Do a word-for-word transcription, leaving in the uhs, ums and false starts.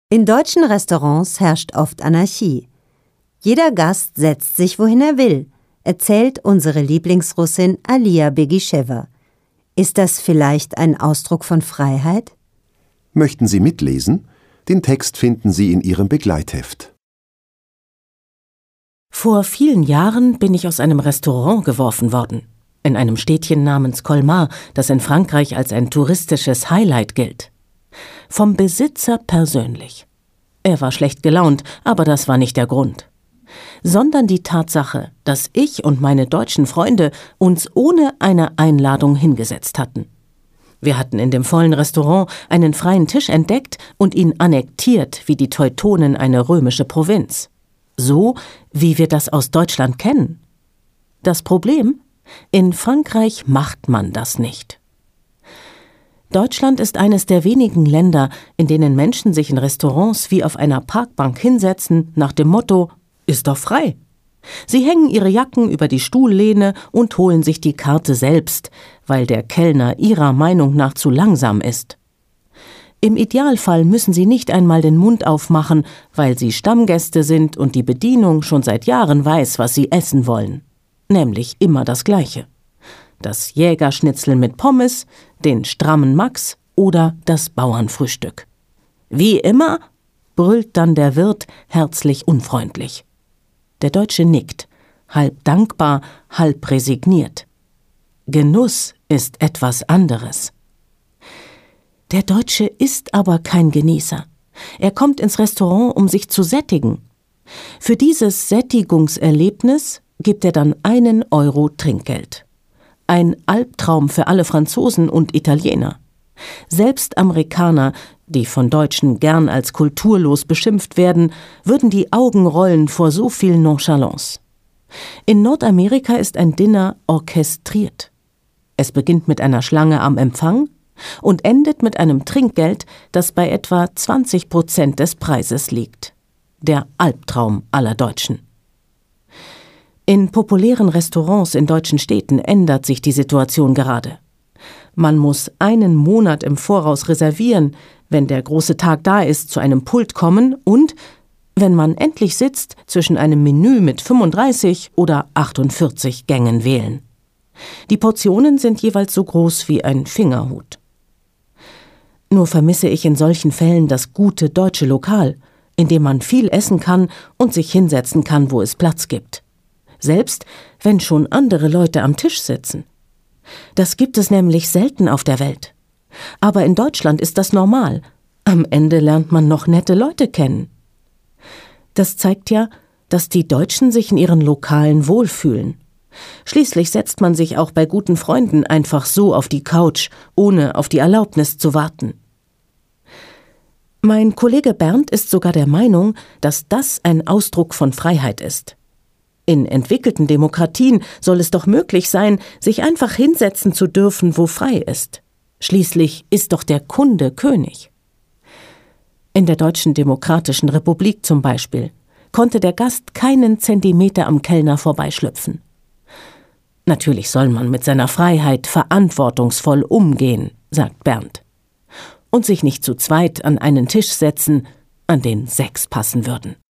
In deutschen Restaurants herrscht oft Anarchie. Jeder Gast setzt sich, wohin er will, erzählt unsere Lieblingsrussin Alia Begischewa. Ist das vielleicht ein Ausdruck von Freiheit? Möchten Sie mitlesen? Den Text finden Sie in Ihrem Begleitheft. Vor vielen Jahren bin ich aus einem Restaurant geworfen worden, in einem Städtchen namens Colmar, das in Frankreich als ein touristisches Highlight gilt. Vom Besitzer persönlich. Er war schlecht gelaunt, aber das war nicht der Grund. Sondern die Tatsache, dass ich und meine deutschen Freunde uns ohne eine Einladung hingesetzt hatten. Wir hatten in dem vollen Restaurant einen freien Tisch entdeckt und ihn annektiert wie die Teutonen eine römische Provinz. So, wie wir das aus Deutschland kennen. Das Problem? In Frankreich macht man das nicht. Deutschland ist eines der wenigen Länder, in denen Menschen sich in Restaurants wie auf einer Parkbank hinsetzen, nach dem Motto, ist doch frei. Sie hängen ihre Jacken über die Stuhllehne und holen sich die Karte selbst, weil der Kellner ihrer Meinung nach zu langsam ist. Im Idealfall müssen sie nicht einmal den Mund aufmachen, weil sie Stammgäste sind und die Bedienung schon seit Jahren weiß, was sie essen wollen. Nämlich immer das Gleiche. Das Jägerschnitzel mit Pommes, den strammen Max oder das Bauernfrühstück. Wie immer, brüllt dann der Wirt herzlich unfreundlich. Der Deutsche nickt, halb dankbar, halb resigniert. Genuss ist etwas anderes. Der Deutsche ist aber kein Genießer. Er kommt ins Restaurant, um sich zu sättigen. Für dieses Sättigungserlebnis gibt er dann einen Euro Trinkgeld. Ein Albtraum für alle Franzosen und Italiener. Selbst Amerikaner, die von Deutschen gern als kulturlos beschimpft werden, würden die Augen rollen vor so viel Nonchalance. In Nordamerika ist ein Dinner orchestriert. Es beginnt mit einer Schlange am Empfang und endet mit einem Trinkgeld, das bei etwa zwanzig Prozent des Preises liegt. Der Albtraum aller Deutschen. In populären Restaurants in deutschen Städten ändert sich die Situation gerade. Man muss einen Monat im Voraus reservieren, wenn der große Tag da ist, zu einem Pult kommen und, wenn man endlich sitzt, zwischen einem Menü mit fünfunddreißig oder achtundvierzig Gängen wählen. Die Portionen sind jeweils so groß wie ein Fingerhut. Nur vermisse ich in solchen Fällen das gute deutsche Lokal, in dem man viel essen kann und sich hinsetzen kann, wo es Platz gibt. Selbst wenn schon andere Leute am Tisch sitzen. Das gibt es nämlich selten auf der Welt. Aber in Deutschland ist das normal. Am Ende lernt man noch nette Leute kennen. Das zeigt ja, dass die Deutschen sich in ihren Lokalen wohlfühlen. Schließlich setzt man sich auch bei guten Freunden einfach so auf die Couch, ohne auf die Erlaubnis zu warten. Mein Kollege Bernd ist sogar der Meinung, dass das ein Ausdruck von Freiheit ist. In entwickelten Demokratien soll es doch möglich sein, sich einfach hinsetzen zu dürfen, wo frei ist. Schließlich ist doch der Kunde König. In der Deutschen Demokratischen Republik zum Beispiel konnte der Gast keinen Zentimeter am Kellner vorbeischlüpfen. Natürlich soll man mit seiner Freiheit verantwortungsvoll umgehen, sagt Bernd. Und sich nicht zu zweit an einen Tisch setzen, an den sechs passen würden.